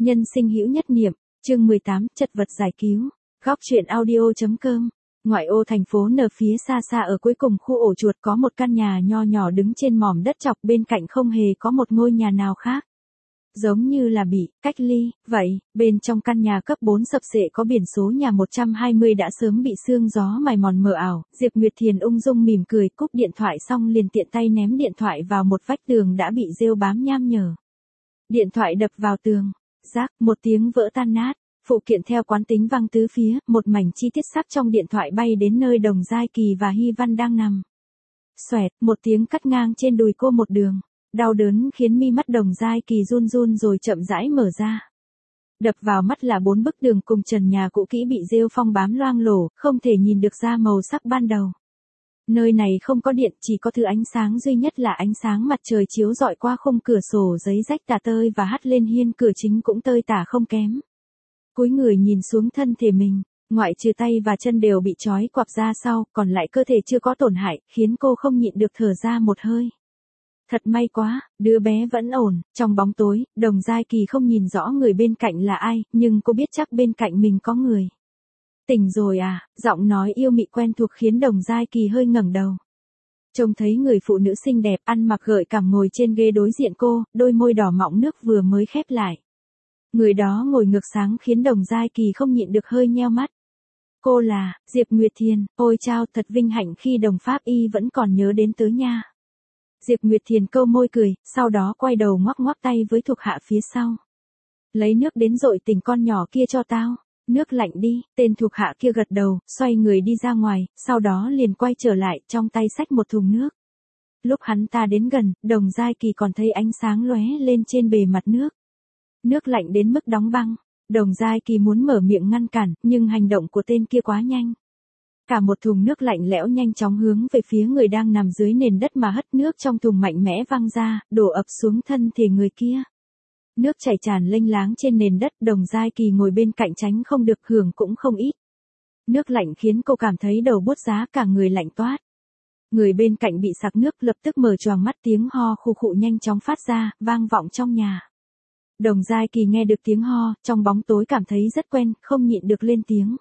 Nhân sinh hữu nhất niệm, chương 18, chật vật giải cứu. Góc truyện audio.com. Ngoại ô thành phố N phía xa xa ở cuối cùng khu ổ chuột có một căn nhà nho nhỏ đứng trên mỏm đất chọc, bên cạnh không hề có một ngôi nhà nào khác. Giống như là bị cách ly, vậy, bên trong căn nhà cấp 4 sập xệ có biển số nhà 120 đã sớm bị sương gió mài mòn mờ ảo. Diệp Nguyệt Thiền ung dung mỉm cười, cúp điện thoại xong liền tiện tay ném điện thoại vào một vách tường đã bị rêu bám nham nhở. Điện thoại đập vào tường, rác, một tiếng vỡ tan nát. Phụ kiện theo quán tính văng tứ phía, một mảnh chi tiết sắp trong điện thoại bay đến nơi Đồng Giai Kỳ và Hy Văn đang nằm. Xoẹt, một tiếng cắt ngang trên đùi cô một đường. Đau đớn khiến mi mắt Đồng Giai Kỳ run run rồi chậm rãi mở ra. Đập vào mắt là 4 bức tường cùng trần nhà cũ kỹ bị rêu phong bám loang lổ, không thể nhìn được ra màu sắc ban đầu. Nơi này không có điện, chỉ có thứ ánh sáng duy nhất là ánh sáng mặt trời chiếu rọi qua khung cửa sổ giấy rách tả tơi và hắt lên hiên cửa chính cũng tơi tả không kém. Cúi người nhìn xuống thân thể mình, ngoại trừ tay và chân đều bị trói quặp ra sau, còn lại cơ thể chưa có tổn hại, khiến cô không nhịn được thở ra một hơi. Thật may quá, đứa bé vẫn ổn. Trong bóng tối, Đồng Giai Kỳ không nhìn rõ người bên cạnh là ai, nhưng cô biết chắc bên cạnh mình có người. Tỉnh rồi à, giọng nói yêu mị quen thuộc khiến Đồng Giai Kỳ hơi ngẩng đầu. Trông thấy người phụ nữ xinh đẹp ăn mặc gợi cảm ngồi trên ghế đối diện cô, đôi môi đỏ mọng nước vừa mới khép lại. Người đó ngồi ngược sáng khiến Đồng Giai Kỳ không nhịn được hơi nheo mắt. Cô là Diệp Nguyệt Thiền, ôi chao, thật vinh hạnh khi Đồng Pháp Y vẫn còn nhớ đến tớ nha. Diệp Nguyệt Thiền câu môi cười, sau đó quay đầu ngoắc ngoắc tay với thuộc hạ phía sau. Lấy nước đến dội tỉnh con nhỏ kia cho tao. Nước lạnh đi, tên thuộc hạ kia gật đầu, xoay người đi ra ngoài, sau đó liền quay trở lại, trong tay xách một thùng nước. Lúc hắn ta đến gần, Đồng Giai Kỳ còn thấy ánh sáng lóe lên trên bề mặt nước. Nước lạnh đến mức đóng băng. Đồng Giai Kỳ muốn mở miệng ngăn cản, nhưng hành động của tên kia quá nhanh. Cả một thùng nước lạnh lẽo nhanh chóng hướng về phía người đang nằm dưới nền đất mà hất nước trong thùng mạnh mẽ văng ra, đổ ập xuống thân thể người kia. Nước chảy tràn lênh láng trên nền đất, Đồng Giai Kỳ ngồi bên cạnh tránh không được, hưởng cũng không ít. Nước lạnh khiến cô cảm thấy đầu buốt giá, cả người lạnh toát. Người bên cạnh bị sặc nước lập tức mở choàng mắt, tiếng ho khụ khụ nhanh chóng phát ra, vang vọng trong nhà. Đồng Giai Kỳ nghe được tiếng ho, trong bóng tối cảm thấy rất quen, không nhịn được lên tiếng.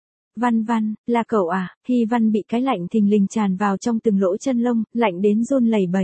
Văn Văn, là cậu à? Hy Văn bị cái lạnh thình lình tràn vào trong từng lỗ chân lông, lạnh đến run lẩy bẩy.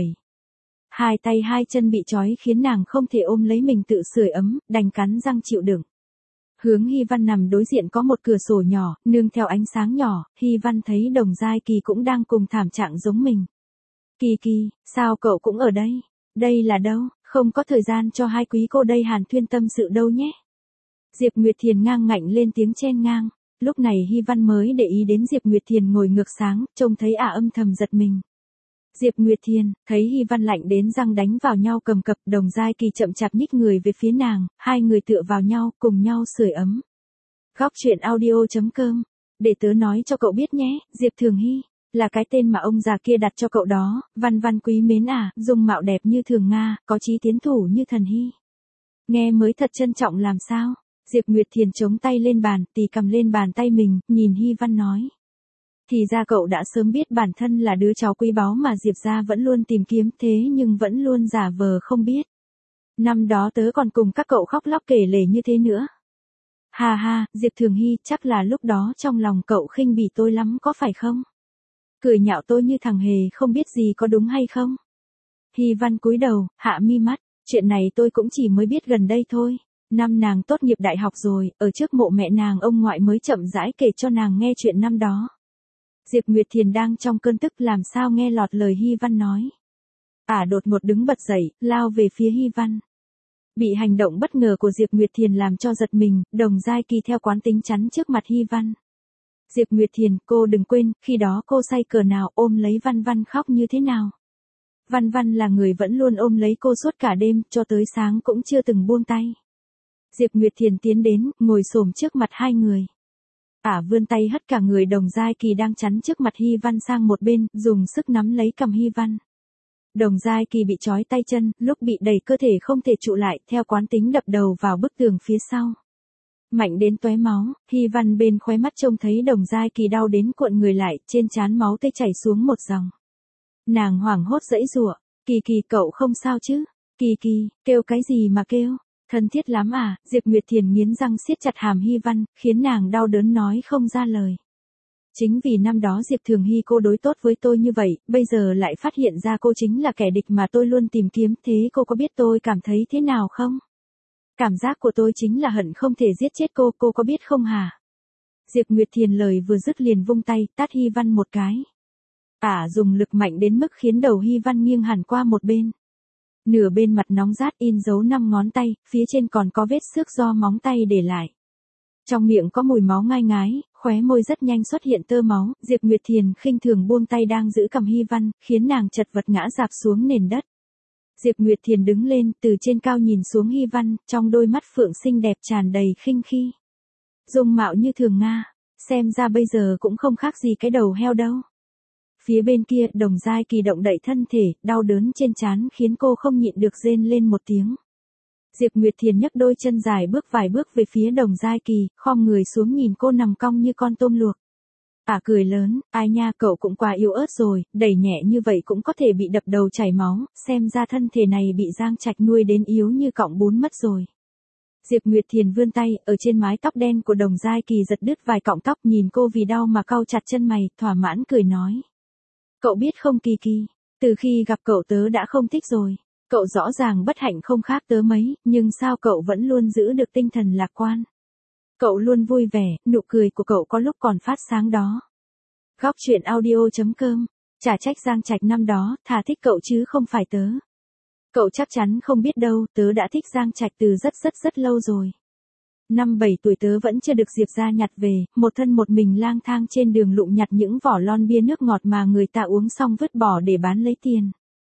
Hai tay hai chân bị trói khiến nàng không thể ôm lấy mình tự sưởi ấm, đành cắn răng chịu đựng. Hướng Hy Văn nằm đối diện có một cửa sổ nhỏ, nương theo ánh sáng nhỏ, Hy Văn thấy Đồng Giai Kỳ cũng đang cùng thảm trạng giống mình. Kỳ Kỳ, sao cậu cũng ở đây? Đây là đâu? Không có thời gian cho hai quý cô đây hàn thuyên tâm sự đâu nhé. Diệp Nguyệt Thiền ngang ngạnh lên tiếng chen ngang. Lúc này Hy Văn mới để ý đến Diệp Nguyệt Thiền ngồi ngược sáng, trông thấy âm thầm giật mình. Diệp Nguyệt Thiền, thấy Hy Văn lạnh đến răng đánh vào nhau cầm cập, Đồng Giai Kỳ chậm chạp nhích người về phía nàng, hai người tựa vào nhau, cùng nhau sưởi ấm. Góc truyện audio.com. Để tớ nói cho cậu biết nhé, Diệp Thường Hy, là cái tên mà ông già kia đặt cho cậu đó. Văn Văn quý mến à, dung mạo đẹp như Thường Nga, có chí tiến thủ như Thần Hy. Nghe mới thật trân trọng làm sao. Diệp Nguyệt Thiền chống tay lên bàn, tì cầm lên bàn tay mình, nhìn Hy Văn nói. Thì ra cậu đã sớm biết bản thân là đứa cháu quý báu mà Diệp gia vẫn luôn tìm kiếm, thế nhưng vẫn luôn giả vờ không biết. Năm đó tớ còn cùng các cậu khóc lóc kể lể như thế nữa. Ha ha, Diệp Thường Hy, chắc là lúc đó trong lòng cậu khinh bỉ tôi lắm có phải không? Cười nhạo tôi như thằng hề không biết gì có đúng hay không? Hy Văn cúi đầu, hạ mi mắt, chuyện này tôi cũng chỉ mới biết gần đây thôi. Năm nàng tốt nghiệp đại học rồi, ở trước mộ mẹ nàng ông ngoại mới chậm rãi kể cho nàng nghe chuyện năm đó. Diệp Nguyệt Thiền đang trong cơn tức làm sao nghe lọt lời Hy Văn nói. Đột ngột đứng bật dậy, lao về phía Hy Văn. Bị hành động bất ngờ của Diệp Nguyệt Thiền làm cho giật mình, Đồng Giai Kỳ theo quán tính chắn trước mặt Hy Văn. Diệp Nguyệt Thiền, cô đừng quên, khi đó cô say cờ nào ôm lấy Văn Văn khóc như thế nào. Văn Văn là người vẫn luôn ôm lấy cô suốt cả đêm, cho tới sáng cũng chưa từng buông tay. Diệp Nguyệt Thiền tiến đến, ngồi xổm trước mặt hai người. Vươn tay hất cả người Đồng Giai Kỳ đang chắn trước mặt Hy Văn sang một bên, dùng sức nắm lấy cầm Hy Văn. Đồng Giai Kỳ bị trói tay chân, lúc bị đẩy cơ thể không thể trụ lại, theo quán tính đập đầu vào bức tường phía sau. Mạnh đến tóe máu, Hy Văn bên khóe mắt trông thấy Đồng Giai Kỳ đau đến cuộn người lại, trên trán máu tươi chảy xuống một dòng. Nàng hoảng hốt giãy giụa, Kỳ Kỳ cậu không sao chứ? Kỳ Kỳ, kêu cái gì mà kêu? Thân thiết lắm à, Diệp Nguyệt Thiền nghiến răng siết chặt hàm Hy Văn, khiến nàng đau đớn nói không ra lời. Chính vì năm đó Diệp Thường Hy cô đối tốt với tôi như vậy, bây giờ lại phát hiện ra cô chính là kẻ địch mà tôi luôn tìm kiếm, thế cô có biết tôi cảm thấy thế nào không? Cảm giác của tôi chính là hận không thể giết chết cô có biết không hả? Diệp Nguyệt Thiền lời vừa dứt liền vung tay, tát Hy Văn một cái. Dùng lực mạnh đến mức khiến đầu Hy Văn nghiêng hẳn qua một bên. Nửa bên mặt nóng rát in dấu 5 ngón tay, phía trên còn có vết xước do móng tay để lại. Trong miệng có mùi máu ngai ngái, khóe môi rất nhanh xuất hiện tơ máu, Diệp Nguyệt Thiền khinh thường buông tay đang giữ cầm Hy Văn, khiến nàng chật vật ngã rạp xuống nền đất. Diệp Nguyệt Thiền đứng lên, từ trên cao nhìn xuống Hy Văn, trong đôi mắt phượng xinh đẹp tràn đầy khinh khi. Dung mạo như thường Nga, xem ra bây giờ cũng không khác gì cái đầu heo đâu. Phía bên kia, Đồng Giai Kỳ động đậy thân thể, đau đớn trên trán khiến cô không nhịn được rên lên một tiếng. Diệp Nguyệt Thiền nhấc đôi chân dài bước vài bước về phía Đồng Giai Kỳ, khom người xuống nhìn cô nằm cong như con tôm luộc. Cười lớn, ai nha, cậu cũng quá yếu ớt rồi, đẩy nhẹ như vậy cũng có thể bị đập đầu chảy máu, xem ra thân thể này bị Giang Trạch nuôi đến yếu như cọng bún mất rồi. Diệp Nguyệt Thiền vươn tay, ở trên mái tóc đen của Đồng Giai Kỳ giật đứt vài cọng tóc, nhìn cô vì đau mà cau chặt chân mày, thỏa mãn cười nói. Cậu biết không Kỳ Kỳ, từ khi gặp cậu tớ đã không thích rồi. Cậu rõ ràng bất hạnh không khác tớ mấy, nhưng sao cậu vẫn luôn giữ được tinh thần lạc quan. Cậu luôn vui vẻ, nụ cười của cậu có lúc còn phát sáng đó. Góc truyện audio.com, chả trách Giang Trạch năm đó, thà thích cậu chứ không phải tớ. Cậu chắc chắn không biết đâu, tớ đã thích Giang Trạch từ rất lâu rồi. Năm 7 tuổi tớ vẫn chưa được Diệp ra nhặt về, một thân một mình lang thang trên đường lụng nhặt những vỏ lon bia nước ngọt mà người ta uống xong vứt bỏ để bán lấy tiền.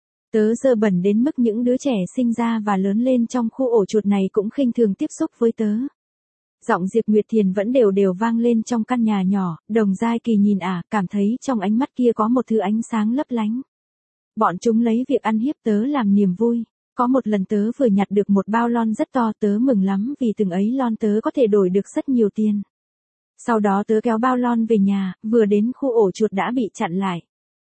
Tớ dơ bẩn đến mức những đứa trẻ sinh ra và lớn lên trong khu ổ chuột này cũng khinh thường tiếp xúc với tớ. Giọng Diệp Nguyệt Thiền vẫn đều vang lên trong căn nhà nhỏ, Đồng Giai Kỳ nhìn cảm thấy trong ánh mắt kia có một thứ ánh sáng lấp lánh. Bọn chúng lấy việc ăn hiếp tớ làm niềm vui. Có một lần tớ vừa nhặt được một bao lon rất to, tớ mừng lắm vì từng ấy lon tớ có thể đổi được rất nhiều tiền. Sau đó tớ kéo bao lon về nhà, vừa đến khu ổ chuột đã bị chặn lại.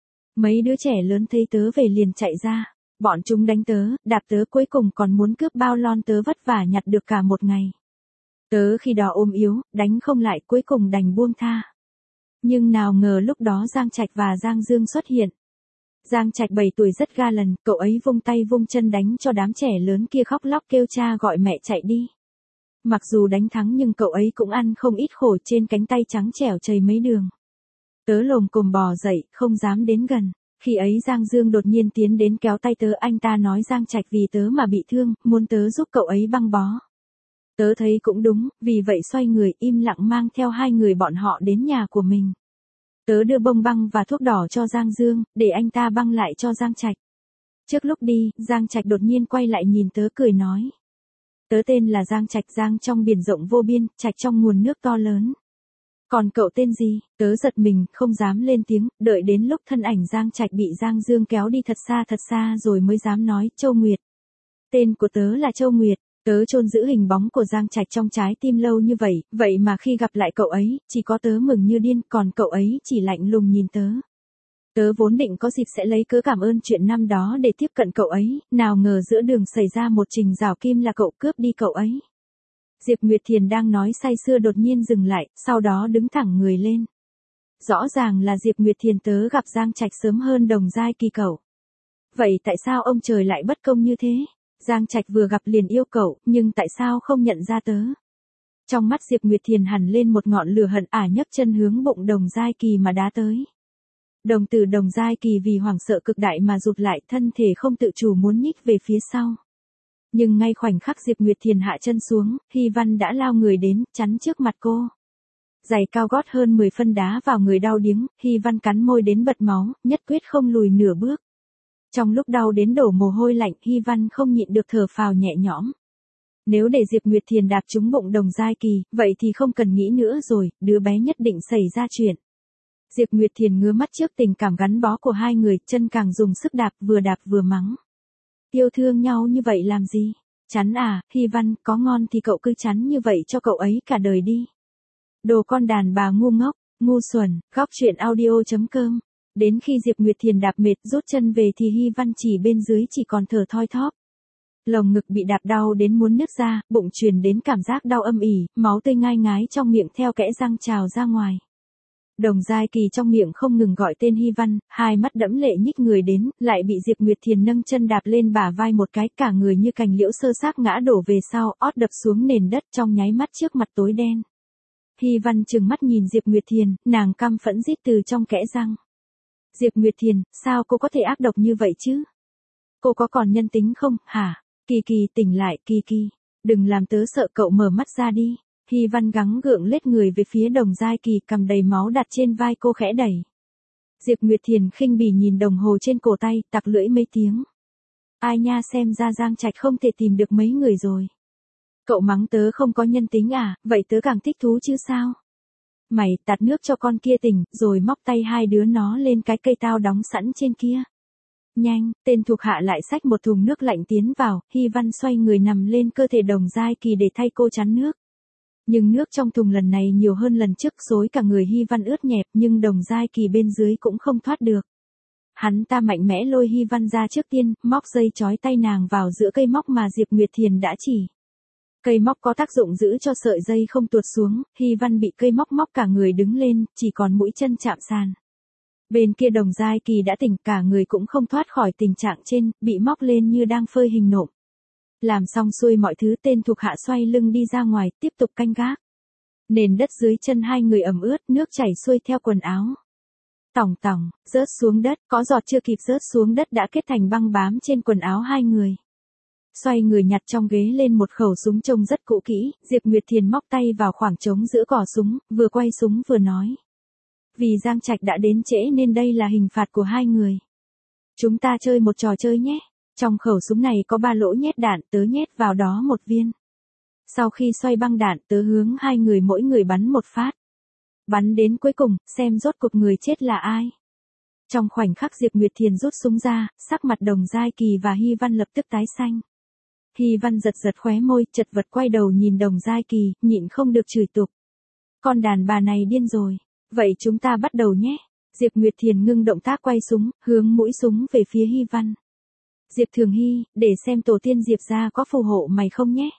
Mấy đứa trẻ lớn thấy tớ về liền chạy ra, bọn chúng đánh tớ, đạp tớ, cuối cùng còn muốn cướp bao lon tớ vất vả nhặt được cả một ngày. Tớ khi đó ốm yếu, đánh không lại, cuối cùng đành buông tha. Nhưng nào ngờ lúc đó Giang Trạch và Giang Dương xuất hiện. Giang Trạch 7 tuổi rất ga lần, cậu ấy vung tay vung chân đánh cho đám trẻ lớn kia khóc lóc kêu cha gọi mẹ chạy đi. Mặc dù đánh thắng nhưng cậu ấy cũng ăn không ít khổ, trên cánh tay trắng trẻo chảy mấy đường. Tớ lồm cồm bò dậy, không dám đến gần. Khi ấy Giang Dương đột nhiên tiến đến kéo tay tớ, anh ta nói Giang Trạch vì tớ mà bị thương, muốn tớ giúp cậu ấy băng bó. Tớ thấy cũng đúng, vì vậy xoay người im lặng mang theo hai người bọn họ đến nhà của mình. Tớ đưa bông băng và thuốc đỏ cho Giang Dương, để anh ta băng lại cho Giang Trạch. Trước lúc đi, Giang Trạch đột nhiên quay lại nhìn tớ cười nói. Tớ tên là Giang Trạch, Giang trong biển rộng vô biên, Trạch trong nguồn nước to lớn. Còn cậu tên gì? Tớ giật mình, không dám lên tiếng, đợi đến lúc thân ảnh Giang Trạch bị Giang Dương kéo đi thật xa rồi mới dám nói, Châu Nguyệt. Tên của tớ là Châu Nguyệt. Tớ chôn giữ hình bóng của Giang Trạch trong trái tim lâu như vậy mà khi gặp lại cậu ấy, chỉ có tớ mừng như điên, còn cậu ấy chỉ lạnh lùng nhìn tớ. Tớ vốn định có dịp sẽ lấy cớ cảm ơn chuyện năm đó để tiếp cận cậu ấy, nào ngờ giữa đường xảy ra một trình rào kim là cậu cướp đi cậu ấy. Diệp Nguyệt Thiền đang nói say sưa đột nhiên dừng lại, sau đó đứng thẳng người lên. Rõ ràng là Diệp Nguyệt Thiền tớ gặp Giang Trạch sớm hơn Đồng Giai Kỳ cậu. Vậy tại sao ông trời lại bất công như thế? Giang Trạch vừa gặp liền yêu cậu, nhưng tại sao không nhận ra tớ? Trong mắt Diệp Nguyệt Thiền hằn lên một ngọn lửa hận, nhấc chân hướng bụng Đồng Giai Kỳ mà đá tới. Đồng tử Đồng Giai Kỳ vì hoảng sợ cực đại mà rụt lại, thân thể không tự chủ muốn nhích về phía sau. Nhưng ngay khoảnh khắc Diệp Nguyệt Thiền hạ chân xuống, Hy Văn đã lao người đến, chắn trước mặt cô. Giày cao gót hơn 10 phân đá vào người đau điếng, Hy Văn cắn môi đến bật máu, nhất quyết không lùi nửa bước. Trong lúc đau đến đổ mồ hôi lạnh, Hy Văn không nhịn được thở phào nhẹ nhõm. Nếu để Diệp Nguyệt Thiền đạp trúng bụng Đồng Giai Kỳ, vậy thì không cần nghĩ nữa rồi, đứa bé nhất định xảy ra chuyện. Diệp Nguyệt Thiền ngứa mắt trước tình cảm gắn bó của hai người, chân càng dùng sức đạp vừa mắng. Yêu thương nhau như vậy làm gì? Chắn Hy Văn, có ngon thì cậu cứ chắn như vậy cho cậu ấy cả đời đi. Đồ con đàn bà ngu ngốc, ngu xuẩn, góc truyện audio.com. Đến khi Diệp Nguyệt Thiền đạp mệt rút chân về thì Hy Văn chỉ bên dưới chỉ còn thở thoi thóp. Lồng ngực bị đạp đau đến muốn nứt ra, bụng truyền đến cảm giác đau âm ỉ, máu tươi ngai ngái trong miệng theo kẽ răng trào ra ngoài. Đồng Giai Kỳ trong miệng không ngừng gọi tên Hy Văn, hai mắt đẫm lệ nhích người đến, lại bị Diệp Nguyệt Thiền nâng chân đạp lên bả vai một cái, cả người như cành liễu sơ xác ngã đổ về sau, ót đập xuống nền đất, trong nháy mắt trước mặt tối đen. Hy Văn trừng mắt nhìn Diệp Nguyệt Thiền, nàng căm phẫn rít từ trong kẽ răng. Diệp Nguyệt Thiền, sao cô có thể ác độc như vậy chứ? Cô có còn nhân tính không, hả? Kỳ Kỳ tỉnh lại, Kỳ Kỳ. Đừng làm tớ sợ, cậu mở mắt ra đi. Hy Văn gắng gượng lết người về phía Đồng Giai Kỳ, cầm đầy máu đặt trên vai cô khẽ đẩy. Diệp Nguyệt Thiền khinh bỉ nhìn đồng hồ trên cổ tay, tặc lưỡi mấy tiếng. Ai nha, xem ra Giang Trạch không thể tìm được mấy người rồi. Cậu mắng tớ không có nhân tính à, vậy tớ càng thích thú chứ sao? Mày tạt nước cho con kia tỉnh, rồi móc tay hai đứa nó lên cái cây tao đóng sẵn trên kia. Nhanh, tên thuộc hạ lại xách một thùng nước lạnh tiến vào, Hy Văn xoay người nằm lên cơ thể Đồng Giai Kỳ để thay cô chắn nước. Nhưng nước trong thùng lần này nhiều hơn lần trước, xối cả người Hy Văn ướt nhẹp, nhưng Đồng Giai Kỳ bên dưới cũng không thoát được. Hắn ta mạnh mẽ lôi Hy Văn ra trước tiên, móc dây trói tay nàng vào giữa cây móc mà Diệp Nguyệt Thiền đã chỉ. Cây móc có tác dụng giữ cho sợi dây không tuột xuống, Hy Văn bị cây móc móc cả người đứng lên, chỉ còn mũi chân chạm sàn. Bên kia Đồng Giai Kỳ đã tỉnh, cả người cũng không thoát khỏi tình trạng trên, bị móc lên như đang phơi hình nộm. Làm xong xuôi mọi thứ, tên thuộc hạ xoay lưng đi ra ngoài, tiếp tục canh gác. Nền đất dưới chân hai người ẩm ướt, nước chảy xuôi theo quần áo. Tỏng tỏng, rớt xuống đất, có giọt chưa kịp rớt xuống đất đã kết thành băng bám trên quần áo hai người. Xoay người nhặt trong ghế lên một khẩu súng trông rất cũ kỹ, Diệp Nguyệt Thiền móc tay vào khoảng trống giữa cò súng, vừa quay súng vừa nói. Vì Giang Trạch đã đến trễ nên đây là hình phạt của hai người. Chúng ta chơi một trò chơi nhé. Trong khẩu súng này có 3 lỗ nhét đạn, tớ nhét vào đó một viên. Sau khi xoay băng đạn, tớ hướng hai người mỗi người bắn một phát. Bắn đến cuối cùng, xem rốt cuộc người chết là ai. Trong khoảnh khắc Diệp Nguyệt Thiền rút súng ra, sắc mặt Đồng Giai Kỳ và Hy Văn lập tức tái xanh. Hy Văn giật giật khóe môi, chật vật quay đầu nhìn Đồng Giai Kỳ, nhịn không được chửi tục. Con đàn bà này điên rồi. Vậy chúng ta bắt đầu nhé. Diệp Nguyệt Thiền ngưng động tác quay súng, hướng mũi súng về phía Hy Văn. Diệp Thường Hy, để xem tổ tiên Diệp gia có phù hộ mày không nhé.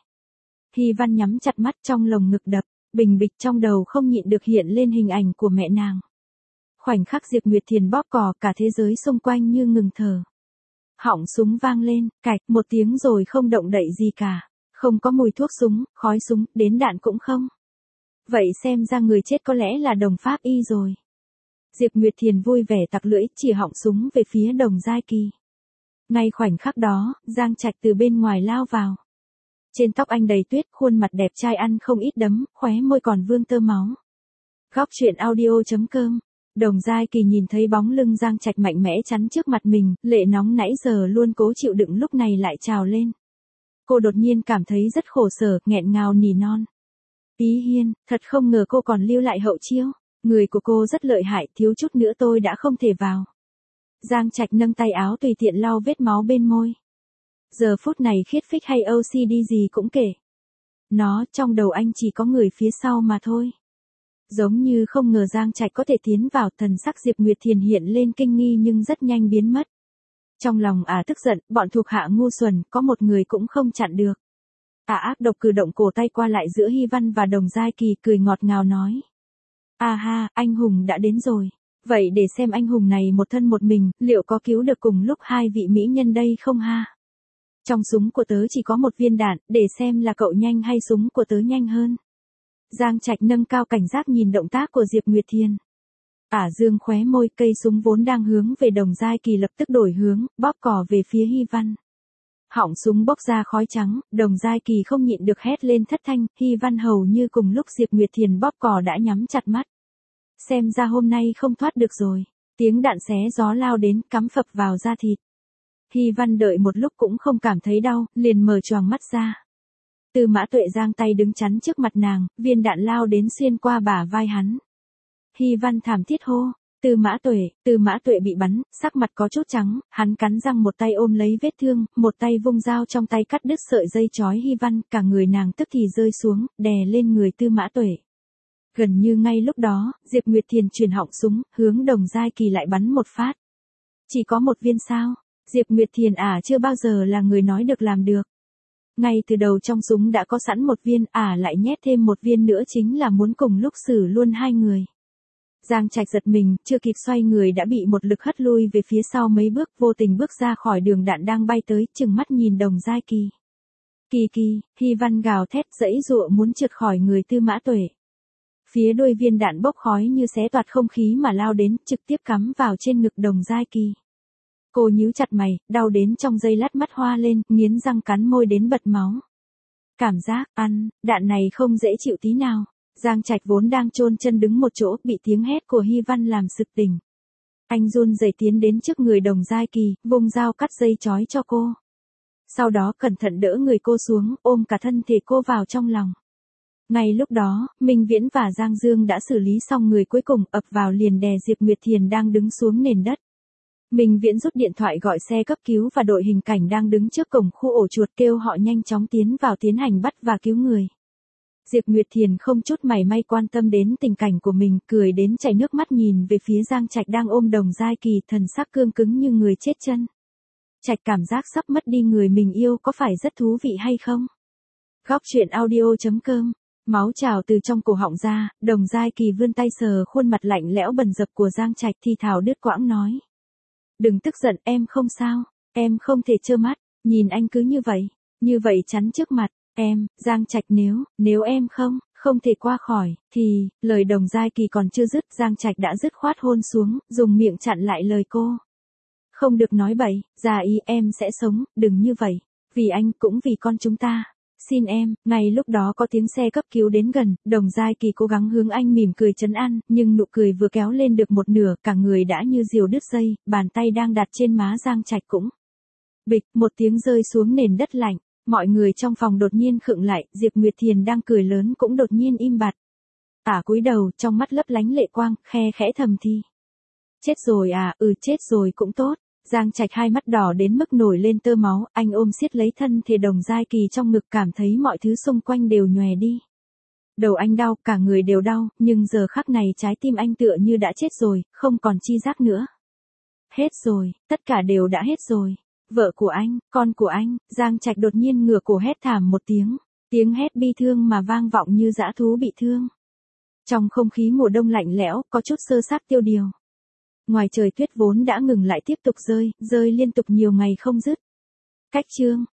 Hy Văn nhắm chặt mắt, trong lồng ngực đập, bình bịch trong đầu không nhịn được hiện lên hình ảnh của mẹ nàng. Khoảnh khắc Diệp Nguyệt Thiền bóp cò, cả thế giới xung quanh như ngừng thở. Họng súng vang lên, cạch một tiếng rồi không động đậy gì cả. Không có mùi thuốc súng, khói súng, đến đạn cũng không. Vậy xem ra người chết có lẽ là Đồng Pháp Y rồi. Diệp Nguyệt Thiền vui vẻ tặc lưỡi, chỉ họng súng về phía Đồng Giai Kỳ. Ngay khoảnh khắc đó, Giang Trạch từ bên ngoài lao vào. Trên tóc anh đầy tuyết, khuôn mặt đẹp trai ăn không ít đấm, khóe môi còn vương tơ máu. Góc truyện audio.com. Đồng Giai Kỳ nhìn thấy bóng lưng Giang Trạch mạnh mẽ chắn trước mặt mình, lệ nóng nãy giờ luôn cố chịu đựng lúc này lại trào lên. Cô đột nhiên cảm thấy rất khổ sở, nghẹn ngào nỉ non. Ý Hiên, thật không ngờ cô còn lưu lại hậu chiêu. Người của cô rất lợi hại, thiếu chút nữa tôi đã không thể vào. Giang Trạch nâng tay áo tùy tiện lau vết máu bên môi. Giờ phút này khiết phích hay OCD gì cũng kể. Nó, trong đầu anh chỉ có người phía sau mà thôi. Giống như không ngờ Giang Trạch có thể tiến vào, thần sắc Diệp Nguyệt Thiền hiện lên kinh nghi nhưng rất nhanh biến mất. Trong lòng tức giận, bọn thuộc hạ ngu xuẩn, có một người cũng không chặn được. Ác độc cử động cổ tay qua lại giữa Hy Văn và Đồng Giai Kỳ, cười ngọt ngào nói. Ha, anh hùng đã đến rồi. Vậy để xem anh hùng này một thân một mình, liệu có cứu được cùng lúc hai vị mỹ nhân đây không ha? Trong súng của tớ chỉ có một viên đạn, để xem là cậu nhanh hay súng của tớ nhanh hơn. Giang Trạch nâng cao cảnh giác nhìn động tác của Diệp Nguyệt Thiền. Dương khóe môi, cây súng vốn đang hướng về Đồng Giai Kỳ lập tức đổi hướng, bóp cò về phía Hy Văn. Họng súng bốc ra khói trắng, Đồng Giai Kỳ không nhịn được hét lên thất thanh, Hy Văn hầu như cùng lúc Diệp Nguyệt Thiền bóp cò đã nhắm chặt mắt. Xem ra hôm nay không thoát được rồi. Tiếng đạn xé gió lao đến, cắm phập vào da thịt. Hy Văn đợi một lúc cũng không cảm thấy đau, liền mở choàng mắt ra. Tư Mã Tuệ giang tay đứng chắn trước mặt nàng, viên đạn lao đến xuyên qua bả vai hắn. Hy Văn thảm thiết hô. Tư Mã Tuệ bị bắn, sắc mặt có chút trắng, hắn cắn răng một tay ôm lấy vết thương, một tay vung dao trong tay cắt đứt sợi dây trói Hy Văn, cả người nàng tức thì rơi xuống, đè lên người Tư Mã Tuệ. Gần như ngay lúc đó, Diệp Nguyệt Thiền chuyển họng súng, hướng Đồng Giai Kỳ lại bắn một phát. Chỉ có một viên sao? Diệp Nguyệt Thiền chưa bao giờ là người nói được làm được. Ngay từ đầu trong súng đã có sẵn một viên, lại nhét thêm một viên nữa chính là muốn cùng lúc xử luôn hai người. Giang Trạch giật mình, chưa kịp xoay người đã bị một lực hất lui về phía sau mấy bước, vô tình bước ra khỏi đường đạn đang bay tới, chừng mắt nhìn Đồng Giai Kỳ. Kỳ, Hy Văn gào thét giãy giụa muốn trượt khỏi người Tư Mã Tuệ. Phía đuôi viên đạn bốc khói như xé toạc không khí mà lao đến, trực tiếp cắm vào trên ngực Đồng Giai Kỳ. Cô nhíu chặt mày, đau đến trong giây lát mắt hoa lên, nghiến răng cắn môi đến bật máu. Cảm giác đạn này không dễ chịu tí nào. Giang Trạch vốn đang chôn chân đứng một chỗ, bị tiếng hét của Hy Văn làm sực tỉnh. Anh run rẩy tiến đến trước người Đồng Giai Kỳ, vung dao cắt dây chói cho cô. Sau đó cẩn thận đỡ người cô xuống, ôm cả thân thể cô vào trong lòng. Ngay lúc đó, Minh Viễn và Giang Dương đã xử lý xong người cuối cùng, ập vào liền đè Diệp Nguyệt Thiền đang đứng xuống nền đất. Minh Viễn rút điện thoại gọi xe cấp cứu và đội hình cảnh đang đứng trước cổng khu ổ chuột kêu họ nhanh chóng tiến vào tiến hành bắt và cứu người. Diệp Nguyệt Thiền không chút mảy may quan tâm đến tình cảnh của mình, cười đến chảy nước mắt nhìn về phía Giang Trạch đang ôm Đồng Giai Kỳ, thần sắc cương cứng như người chết chân. Trạch cảm giác sắp mất đi người mình yêu có phải rất thú vị hay không? Góc truyện audio.com. Máu trào từ trong cổ họng ra, Đồng Giai Kỳ vươn tay sờ khuôn mặt lạnh lẽo bần dập của Giang Trạch thì thào đứt quãng nói. Đừng tức giận, em không sao, em không thể trơ mắt, nhìn anh cứ như vậy chắn trước mặt, em, Giang Trạch nếu em không thể qua khỏi, thì, lời Đồng Giai Kỳ còn chưa dứt, Giang Trạch đã dứt khoát hôn xuống, dùng miệng chặn lại lời cô. Không được nói bậy, già ý em sẽ sống, đừng như vậy, vì anh cũng vì con chúng ta. Xin em, ngay lúc đó có tiếng xe cấp cứu đến gần, Đồng Giai Kỳ cố gắng hướng anh mỉm cười trấn an, nhưng nụ cười vừa kéo lên được một nửa, cả người đã như diều đứt dây, bàn tay đang đặt trên má Giang Trạch cũng. Bịch, một tiếng rơi xuống nền đất lạnh, mọi người trong phòng đột nhiên khựng lại, Diệp Nguyệt Thiền đang cười lớn cũng đột nhiên im bặt. Cúi đầu, trong mắt lấp lánh lệ quang, khe khẽ thầm thì. Chết rồi chết rồi cũng tốt. Giang Trạch hai mắt đỏ đến mức nổi lên tơ máu, anh ôm siết lấy thân thể Đồng Giai Kỳ trong ngực, cảm thấy mọi thứ xung quanh đều nhòe đi. Đầu anh đau, cả người đều đau, nhưng giờ khắc này trái tim anh tựa như đã chết rồi, không còn chi giác nữa. Hết rồi, tất cả đều đã hết rồi. Vợ của anh, con của anh, Giang Trạch đột nhiên ngửa cổ hét thảm một tiếng hét bi thương mà vang vọng như dã thú bị thương. Trong không khí mùa đông lạnh lẽo, có chút sơ xác tiêu điều. Ngoài trời tuyết vốn đã ngừng lại tiếp tục rơi liên tục nhiều ngày không dứt. Cách chương